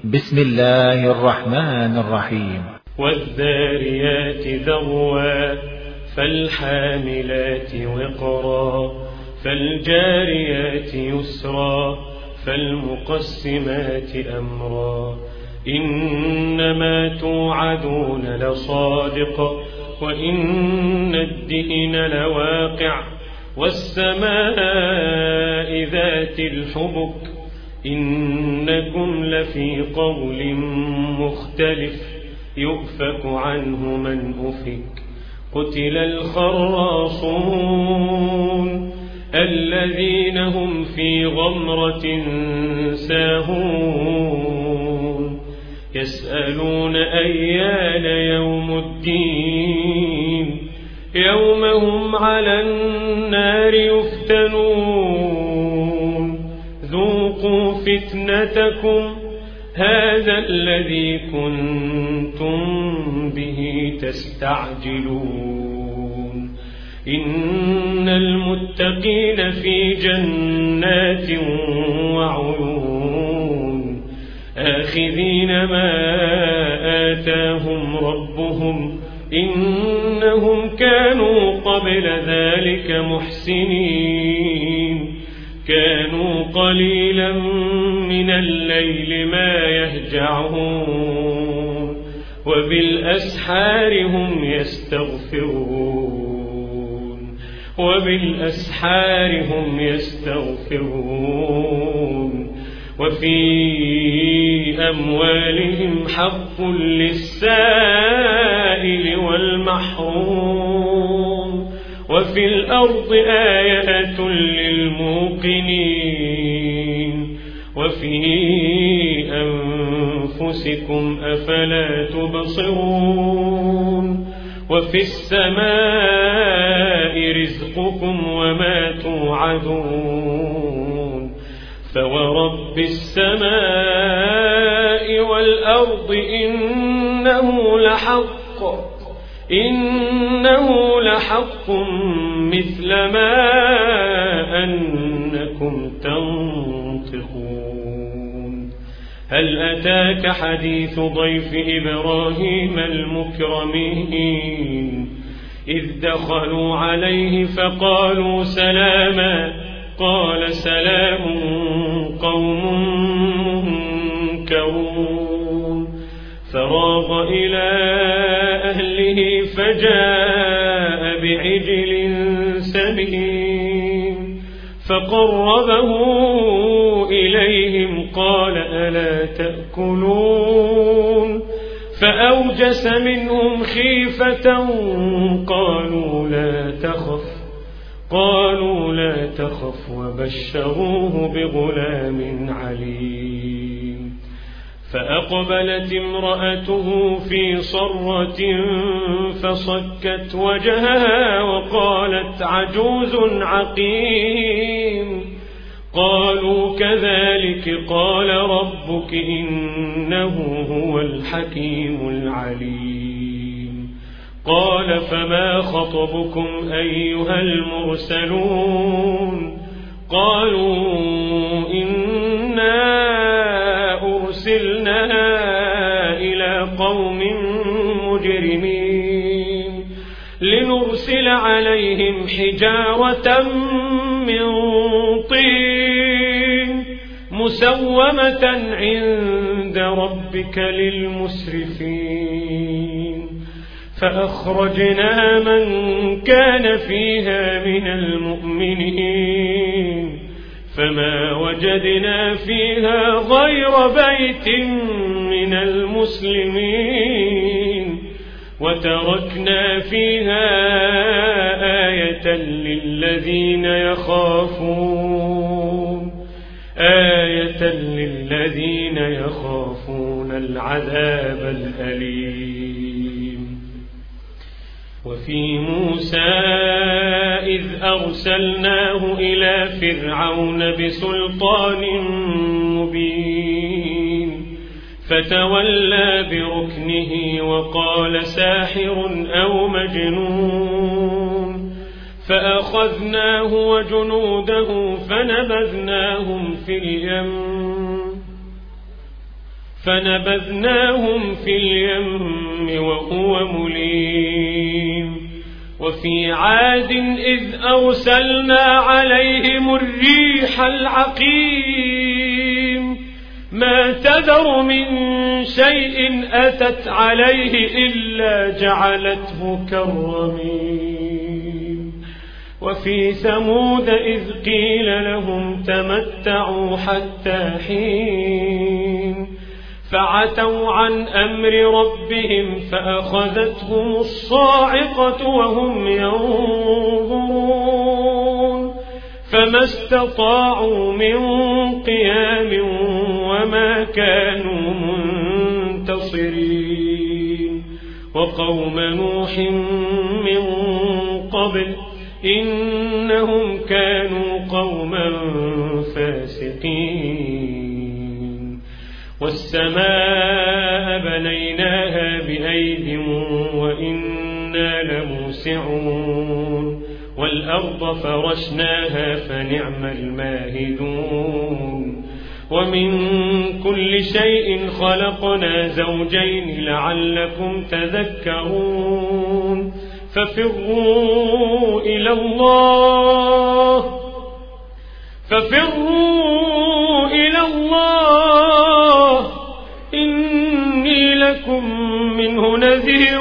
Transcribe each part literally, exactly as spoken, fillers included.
بسم الله الرحمن الرحيم. والذاريات ذروا فالحاملات وقرا فالجاريات يسرا فالمقسمات أمرا إنما توعدون لصادق وإن الدين لواقع والسماء ذات الحبك إنكم لفي قول مختلف يؤفك عنه من أفك قتل الخراصون الذين هم في غمرة ساهون يسألون أيان يوم الدين يوم هم على النار يفتنون ذوقوا فتنتكم هذا الذي كنتم به تستعجلون إن المتقين في جنات وعيون آخذين ما آتاهم ربهم إنهم كانوا قبل ذلك محسنين كانوا قليلا من الليل ما يهجعون وبالأسحار هم يستغفرون وبالأسحار هم يستغفرون وفي أموالهم حق للسائل والمحروم وفي الأرض آيات للموقنين وفي أنفسكم أفلا تبصرون وفي السماء رزقكم وما توعدون فورب السماء والأرض إنه لحق إنه لحق مثل ما أنكم تنطقون هل أتاك حديث ضيف إبراهيم المكرمين إذ دخلوا عليه فقالوا سلاما قال سلام قوم منكرون فراغ إلى أهله فجاء بعجل سمين فقربه إليهم قال ألا تأكلون فأوجس منهم خيفة قالوا لا تخف قالوا لا تخف وبشروه بغلام عليم فأقبلت امرأته في صرة فصكت وجهها وقالت عجوز عقيم قالوا كذلك قال ربك إنه هو الحكيم العليم قال فما خطبكم أيها المرسلون قالوا إنا أرسلنا إلى قوم مجرمين لنرسل عليهم حجارة من طين مسومة عند ربك للمسرفين فأخرجنا من كان فيها من المؤمنين فما وجدنا فيها غير بيت من المسلمين وتركنا فيها آية للذين يخافون آية للذين يخافون العذاب الأليم وفي موسى إذ أرسلناه إلى فرعون بسلطان مبين فتولى بركنه وقال ساحر أو مجنون فأخذناه وجنوده فنبذناهم في اليم فنبذناهم في اليم وهو مليم وفي عاد إذ أرسلنا عليهم الريح العقيم ما تذر من شيء أتت عليه إلا جعلته كالرميم وفي ثمود إذ قيل لهم تمتعوا حتى حين فعتوا عن أمر ربهم فأخذتهم الصاعقة وهم ينظرون فما استطاعوا من قيام وما كانوا منتصرين وقوم نوح من قبل إنهم كانوا قوما فاسقين والسماء بنيناها بأيد وإنا لموسعون والأرض فرشناها فنعم الماهدون ومن كل شيء خلقنا زوجين لعلكم تذكرون ففروا إلى الله ففروا إلى الله إني لكم منه نذير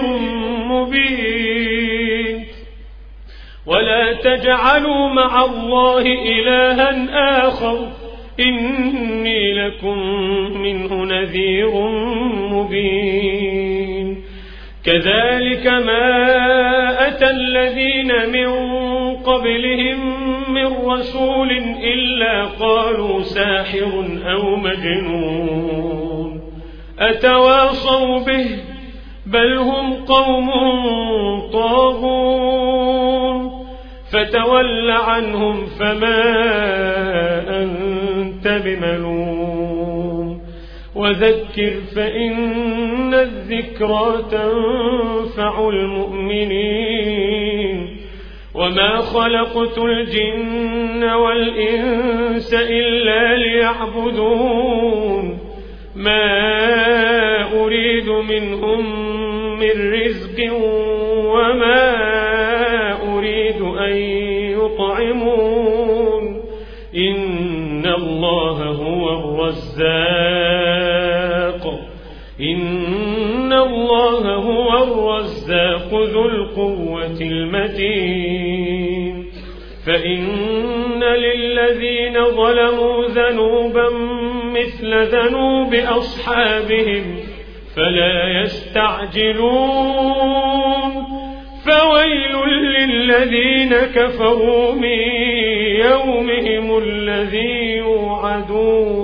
مبين ولا تجعلوا مع الله إلها آخر إني لكم منه نذير مبين كذلك ما أتى الذين من قبلهم من رسول إلا قالوا ساحر أو مجنون أتواصوا به بل هم قوم طاغون فتول عنهم فما أنت بملوم وذكر فإن الذكرى تنفع المؤمنين وما خلقت الجن والإنس إلا ليعبدون ما أريد منهم من رزق وما أريد أن يطعمون إن الله هو الرزاق إن الله هو الرزاق ذو القوة المتين فإن للذين ظلموا ذنوبا مثل ذنوب أصحابهم فلا يستعجلون فويل للذين كفروا من يومهم الذي يوعدون